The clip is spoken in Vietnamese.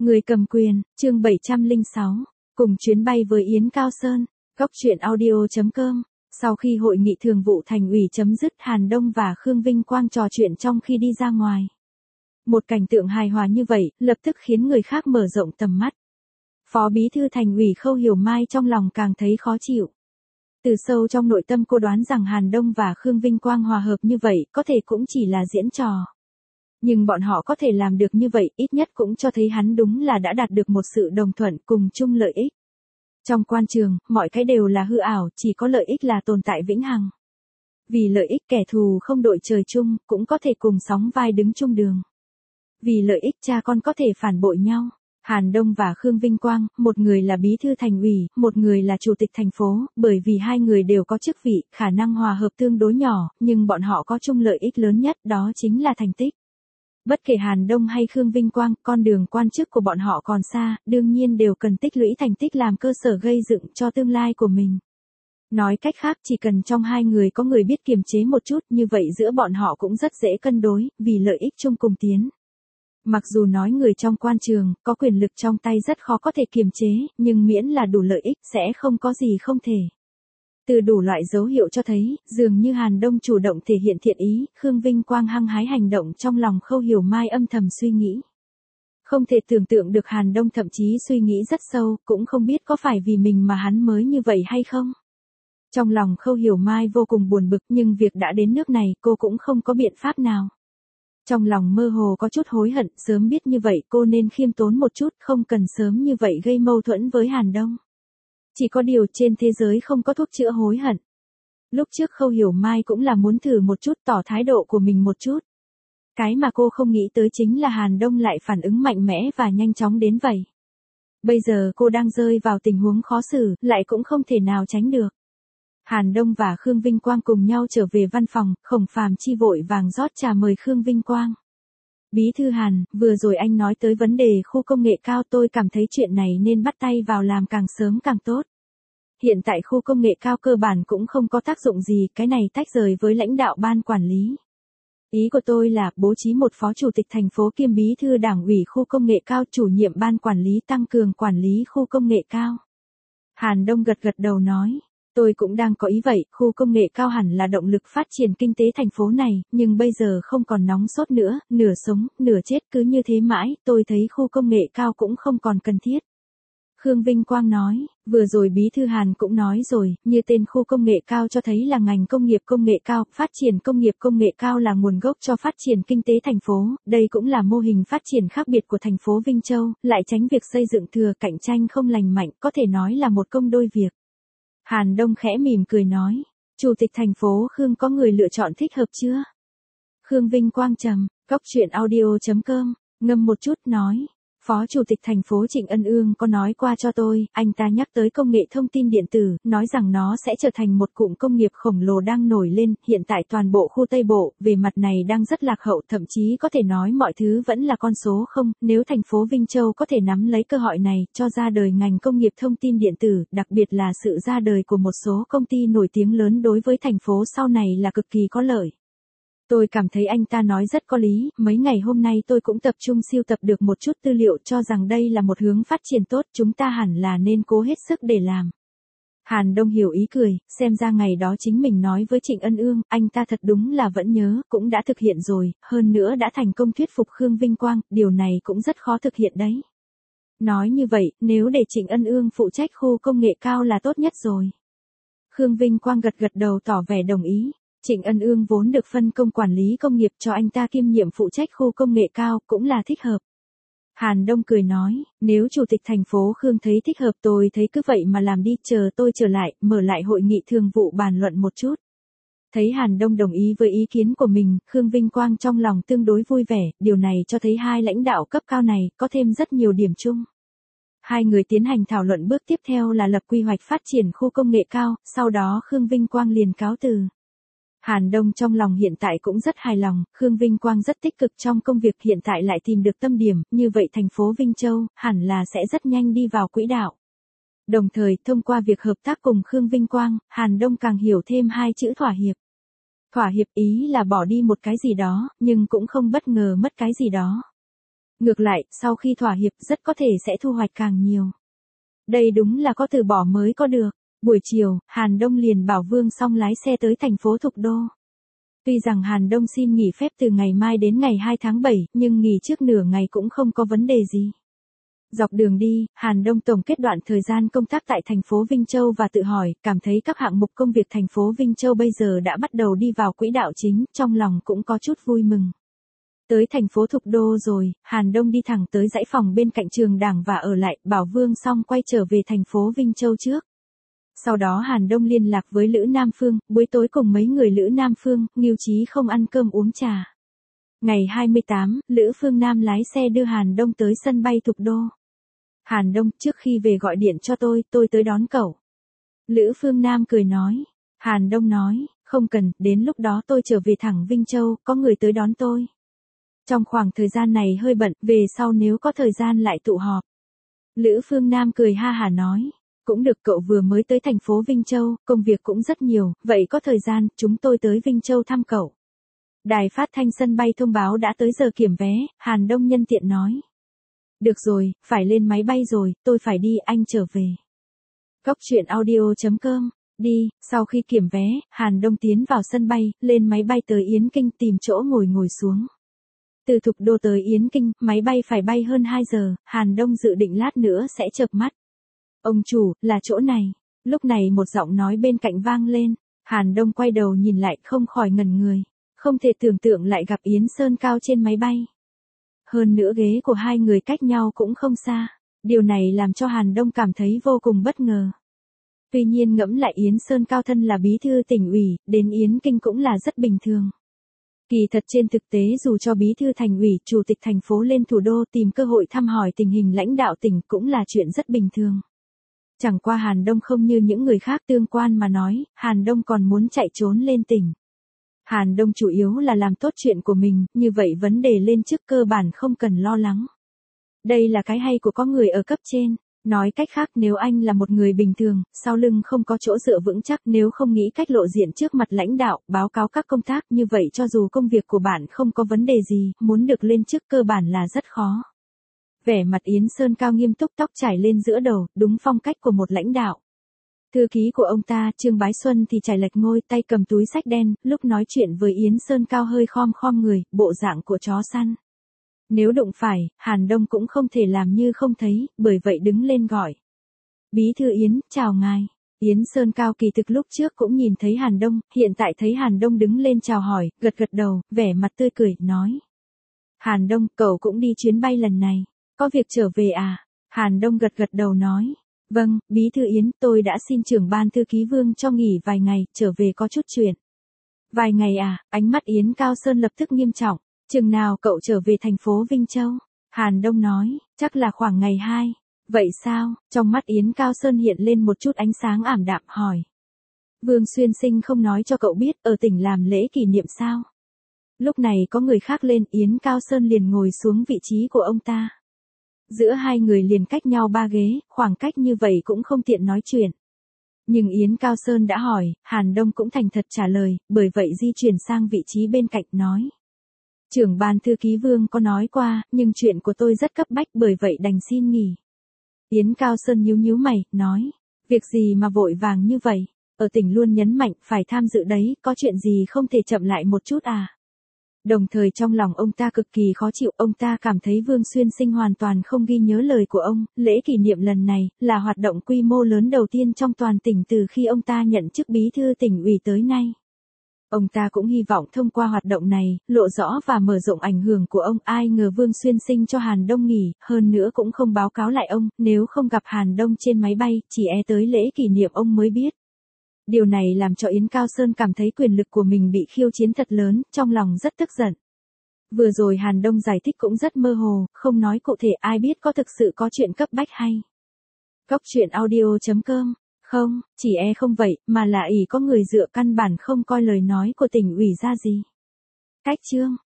Người cầm quyền, chương 706, cùng chuyến bay với Yến Cao Sơn, góc truyện audio.com. Sau khi hội nghị thường vụ thành ủy chấm dứt, Hàn Đông và Khương Vinh Quang trò chuyện trong khi đi ra ngoài. Một cảnh tượng hài hòa như vậy, lập tức khiến người khác mở rộng tầm mắt. Phó Bí thư Thành ủy Khâu Hiểu Mai trong lòng càng thấy khó chịu. Từ sâu trong nội tâm cô đoán rằng Hàn Đông và Khương Vinh Quang hòa hợp như vậy có thể cũng chỉ là diễn trò. Nhưng bọn họ có thể làm được như vậy, ít nhất cũng cho thấy hắn đúng là đã đạt được một sự đồng thuận cùng chung lợi ích. Trong quan trường, mọi cái đều là hư ảo, chỉ có lợi ích là tồn tại vĩnh hằng. Vì lợi ích kẻ thù không đội trời chung, cũng có thể cùng sóng vai đứng chung đường. Vì lợi ích cha con có thể phản bội nhau. Hàn Đông và Khương Vinh Quang, một người là bí thư thành ủy, một người là chủ tịch thành phố, bởi vì hai người đều có chức vị, khả năng hòa hợp tương đối nhỏ, nhưng bọn họ có chung lợi ích lớn nhất, đó chính là thành tích. Bất kể Hàn Đông hay Khương Vinh Quang, con đường quan chức của bọn họ còn xa, đương nhiên đều cần tích lũy thành tích làm cơ sở gây dựng cho tương lai của mình. Nói cách khác, chỉ cần trong hai người có người biết kiềm chế một chút, như vậy giữa bọn họ cũng rất dễ cân đối, vì lợi ích chung cùng tiến. Mặc dù nói người trong quan trường, có quyền lực trong tay rất khó có thể kiềm chế, nhưng miễn là đủ lợi ích, sẽ không có gì không thể. Từ đủ loại dấu hiệu cho thấy, dường như Hàn Đông chủ động thể hiện thiện ý, Khương Vinh Quang hăng hái hành động, trong lòng Khâu Hiểu Mai âm thầm suy nghĩ. Không thể tưởng tượng được Hàn Đông thậm chí suy nghĩ rất sâu, cũng không biết có phải vì mình mà hắn mới như vậy hay không. Trong lòng Khâu Hiểu Mai vô cùng buồn bực, nhưng việc đã đến nước này, cô cũng không có biện pháp nào. Trong lòng mơ hồ có chút hối hận, sớm biết như vậy cô nên khiêm tốn một chút, không cần sớm như vậy gây mâu thuẫn với Hàn Đông. Chỉ có điều trên thế giới không có thuốc chữa hối hận. Lúc trước Khâu Hiểu Mai cũng là muốn thử một chút, tỏ thái độ của mình một chút. Cái mà cô không nghĩ tới chính là Hàn Đông lại phản ứng mạnh mẽ và nhanh chóng đến vậy. Bây giờ cô đang rơi vào tình huống khó xử, lại cũng không thể nào tránh được. Hàn Đông và Khương Vinh Quang cùng nhau trở về văn phòng, Khổng Phàm Chi vội vàng rót trà mời Khương Vinh Quang. Bí thư Hàn, vừa rồi anh nói tới vấn đề khu công nghệ cao, tôi cảm thấy chuyện này nên bắt tay vào làm càng sớm càng tốt. Hiện tại khu công nghệ cao cơ bản cũng không có tác dụng gì, cái này tách rời với lãnh đạo ban quản lý. Ý của tôi là bố trí một phó chủ tịch thành phố kiêm bí thư đảng ủy khu công nghệ cao, chủ nhiệm ban quản lý, tăng cường quản lý khu công nghệ cao. Hàn Đông gật gật đầu nói. Tôi cũng đang có ý vậy, khu công nghệ cao hẳn là động lực phát triển kinh tế thành phố này, nhưng bây giờ không còn nóng sốt nữa, nửa sống, nửa chết cứ như thế mãi, tôi thấy khu công nghệ cao cũng không còn cần thiết. Khương Vinh Quang nói, vừa rồi Bí thư Hàn cũng nói rồi, như tên khu công nghệ cao cho thấy là ngành công nghiệp công nghệ cao, phát triển công nghiệp công nghệ cao là nguồn gốc cho phát triển kinh tế thành phố, đây cũng là mô hình phát triển khác biệt của thành phố Vinh Châu, lại tránh việc xây dựng thừa, cạnh tranh không lành mạnh, có thể nói là một công đôi việc. Hàn Đông khẽ mỉm cười nói, Chủ tịch thành phố Khương có người lựa chọn thích hợp chưa? Khương Vinh Quang trầm, góc truyện audio.com, ngâm một chút nói, Phó Chủ tịch thành phố Trịnh Ân Ương có nói qua cho tôi, anh ta nhắc tới công nghệ thông tin điện tử, nói rằng nó sẽ trở thành một cụm công nghiệp khổng lồ đang nổi lên, hiện tại toàn bộ khu Tây Bộ, về mặt này đang rất lạc hậu, thậm chí có thể nói mọi thứ vẫn là con số không, nếu thành phố Vinh Châu có thể nắm lấy cơ hội này, cho ra đời ngành công nghiệp thông tin điện tử, đặc biệt là sự ra đời của một số công ty nổi tiếng lớn đối với thành phố sau này là cực kỳ có lợi. Tôi cảm thấy anh ta nói rất có lý, mấy ngày hôm nay tôi cũng tập trung sưu tập được một chút tư liệu cho rằng đây là một hướng phát triển tốt, chúng ta hẳn là nên cố hết sức để làm. Hàn Đông hiểu ý cười, xem ra ngày đó chính mình nói với Trịnh Ân Ương, anh ta thật đúng là vẫn nhớ, cũng đã thực hiện rồi, hơn nữa đã thành công thuyết phục Khương Vinh Quang, điều này cũng rất khó thực hiện đấy. Nói như vậy, nếu để Trịnh Ân Ương phụ trách khu công nghệ cao là tốt nhất rồi. Khương Vinh Quang gật gật đầu tỏ vẻ đồng ý. Trịnh Ân Ương vốn được phân công quản lý công nghiệp, cho anh ta kiêm nhiệm phụ trách khu công nghệ cao, cũng là thích hợp. Hàn Đông cười nói, nếu Chủ tịch thành phố Khương thấy thích hợp, tôi thấy cứ vậy mà làm đi, chờ tôi trở lại, mở lại hội nghị thường vụ bàn luận một chút. Thấy Hàn Đông đồng ý với ý kiến của mình, Khương Vinh Quang trong lòng tương đối vui vẻ, điều này cho thấy hai lãnh đạo cấp cao này có thêm rất nhiều điểm chung. Hai người tiến hành thảo luận, bước tiếp theo là lập quy hoạch phát triển khu công nghệ cao, sau đó Khương Vinh Quang liền cáo từ. Hàn Đông trong lòng hiện tại cũng rất hài lòng, Khương Vinh Quang rất tích cực trong công việc, hiện tại lại tìm được tâm điểm, như vậy thành phố Vinh Châu, hẳn là sẽ rất nhanh đi vào quỹ đạo. Đồng thời, thông qua việc hợp tác cùng Khương Vinh Quang, Hàn Đông càng hiểu thêm hai chữ thỏa hiệp. Thỏa hiệp ý là bỏ đi một cái gì đó, nhưng cũng không bất ngờ mất cái gì đó. Ngược lại, sau khi thỏa hiệp rất có thể sẽ thu hoạch càng nhiều. Đây đúng là có từ bỏ mới có được. Buổi chiều, Hàn Đông liền bảo Vương Song lái xe tới thành phố Thục Đô. Tuy rằng Hàn Đông xin nghỉ phép từ ngày mai đến ngày 2 tháng 7, nhưng nghỉ trước nửa ngày cũng không có vấn đề gì. Dọc đường đi, Hàn Đông tổng kết đoạn thời gian công tác tại thành phố Vinh Châu và tự hỏi, cảm thấy các hạng mục công việc thành phố Vinh Châu bây giờ đã bắt đầu đi vào quỹ đạo chính, trong lòng cũng có chút vui mừng. Tới thành phố Thục Đô rồi, Hàn Đông đi thẳng tới dãy phòng bên cạnh trường đảng và ở lại, bảo Vương Song quay trở về thành phố Vinh Châu trước. Sau đó Hàn Đông liên lạc với Lữ Nam Phương, buổi tối cùng mấy người Lữ Nam Phương, Ngưu Chí không ăn cơm uống trà. Ngày 28, Lữ Phương Nam lái xe đưa Hàn Đông tới sân bay Thục Đô. Hàn Đông, trước khi về gọi điện cho tôi tới đón cậu. Lữ Phương Nam cười nói. Hàn Đông nói, không cần, đến lúc đó tôi trở về thẳng Vinh Châu, có người tới đón tôi. Trong khoảng thời gian này hơi bận, về sau nếu có thời gian lại tụ họp. Lữ Phương Nam cười ha hả nói. Cũng được, cậu vừa mới tới thành phố Vinh Châu, công việc cũng rất nhiều, vậy có thời gian, chúng tôi tới Vinh Châu thăm cậu. Đài phát thanh sân bay thông báo đã tới giờ kiểm vé, Hàn Đông nhân tiện nói. Được rồi, phải lên máy bay rồi, tôi phải đi, anh trở về. Góc truyện audio.com, đi, sau khi kiểm vé, Hàn Đông tiến vào sân bay, lên máy bay tới Yến Kinh tìm chỗ ngồi xuống. Từ Thục Đô tới Yến Kinh, máy bay phải bay hơn 2 giờ, Hàn Đông dự định lát nữa sẽ chợp mắt. Ông chủ, là chỗ này. Lúc này một giọng nói bên cạnh vang lên, Hàn Đông quay đầu nhìn lại không khỏi ngẩn người. Không thể tưởng tượng lại gặp Yến Sơn Cao trên máy bay. Hơn nữa ghế của hai người cách nhau cũng không xa. Điều này làm cho Hàn Đông cảm thấy vô cùng bất ngờ. Tuy nhiên ngẫm lại Yến Sơn Cao thân là bí thư tỉnh ủy, đến Yến Kinh cũng là rất bình thường. Kỳ thật trên thực tế dù cho bí thư thành ủy, chủ tịch thành phố lên thủ đô tìm cơ hội thăm hỏi tình hình lãnh đạo tỉnh cũng là chuyện rất bình thường. Chẳng qua Hàn Đông không như những người khác tương quan mà nói, Hàn Đông còn muốn chạy trốn lên tỉnh. Hàn Đông chủ yếu là làm tốt chuyện của mình, như vậy vấn đề lên chức cơ bản không cần lo lắng. Đây là cái hay của có người ở cấp trên. Nói cách khác nếu anh là một người bình thường, sau lưng không có chỗ dựa vững chắc, nếu không nghĩ cách lộ diện trước mặt lãnh đạo, báo cáo các công tác, như vậy cho dù công việc của bạn không có vấn đề gì, muốn được lên chức cơ bản là rất khó. Vẻ mặt Yến Sơn Cao nghiêm túc, tóc trải lên giữa đầu, đúng phong cách của một lãnh đạo. Thư ký của ông ta, Trương Bái Xuân thì trải lệch ngôi, tay cầm túi xách đen, lúc nói chuyện với Yến Sơn Cao hơi khom người, bộ dạng của chó săn. Nếu đụng phải, Hàn Đông cũng không thể làm như không thấy, bởi vậy đứng lên gọi. Bí thư Yến, chào ngài. Yến Sơn Cao kỳ thực lúc trước cũng nhìn thấy Hàn Đông, hiện tại thấy Hàn Đông đứng lên chào hỏi, gật đầu, vẻ mặt tươi cười, nói. Hàn Đông, cậu cũng đi chuyến bay lần này. Có việc trở về à? Hàn Đông gật đầu nói. Vâng, bí thư Yến, tôi đã xin trưởng ban thư ký Vương cho nghỉ vài ngày, trở về có chút chuyện. Vài ngày à? Ánh mắt Yến Cao Sơn lập tức nghiêm trọng. Chừng nào cậu trở về thành phố Vinh Châu? Hàn Đông nói, chắc là khoảng ngày 2. Vậy sao? Trong mắt Yến Cao Sơn hiện lên một chút ánh sáng ảm đạm, hỏi. Vương Xuyên Sinh không nói cho cậu biết ở tỉnh làm lễ kỷ niệm sao? Lúc này có người khác lên, Yến Cao Sơn liền ngồi xuống vị trí của ông ta. Giữa hai người liền cách nhau 3 ghế, khoảng cách như vậy cũng không tiện nói chuyện. Nhưng Yến Cao Sơn đã hỏi, Hàn Đông cũng thành thật trả lời, bởi vậy di chuyển sang vị trí bên cạnh nói. Trưởng ban thư ký Vương có nói qua, nhưng chuyện của tôi rất cấp bách bởi vậy đành xin nghỉ. Yến Cao Sơn nhíu mày, nói. Việc gì mà vội vàng như vậy? Ở tỉnh luôn nhấn mạnh phải tham dự đấy, có chuyện gì không thể chậm lại một chút à? Đồng thời trong lòng ông ta cực kỳ khó chịu, ông ta cảm thấy Vương Xuyên Sinh hoàn toàn không ghi nhớ lời của ông. Lễ kỷ niệm lần này là hoạt động quy mô lớn đầu tiên trong toàn tỉnh từ khi ông ta nhận chức bí thư tỉnh ủy tới nay. Ông ta cũng hy vọng thông qua hoạt động này, lộ rõ và mở rộng ảnh hưởng của ông. Ai ngờ Vương Xuyên Sinh cho Hàn Đông nghỉ, hơn nữa cũng không báo cáo lại ông, nếu không gặp Hàn Đông trên máy bay, chỉ tới lễ kỷ niệm ông mới biết. Điều này làm cho Yến Cao Sơn cảm thấy quyền lực của mình bị khiêu chiến thật lớn, trong lòng rất tức giận. Vừa rồi Hàn Đông giải thích cũng rất mơ hồ, không nói cụ thể, ai biết có thực sự có chuyện cấp bách hay. Góc truyện audio.com. Không, chỉ không vậy, mà là có người dựa căn bản không coi lời nói của tỉnh ủy ra gì. Cách chương.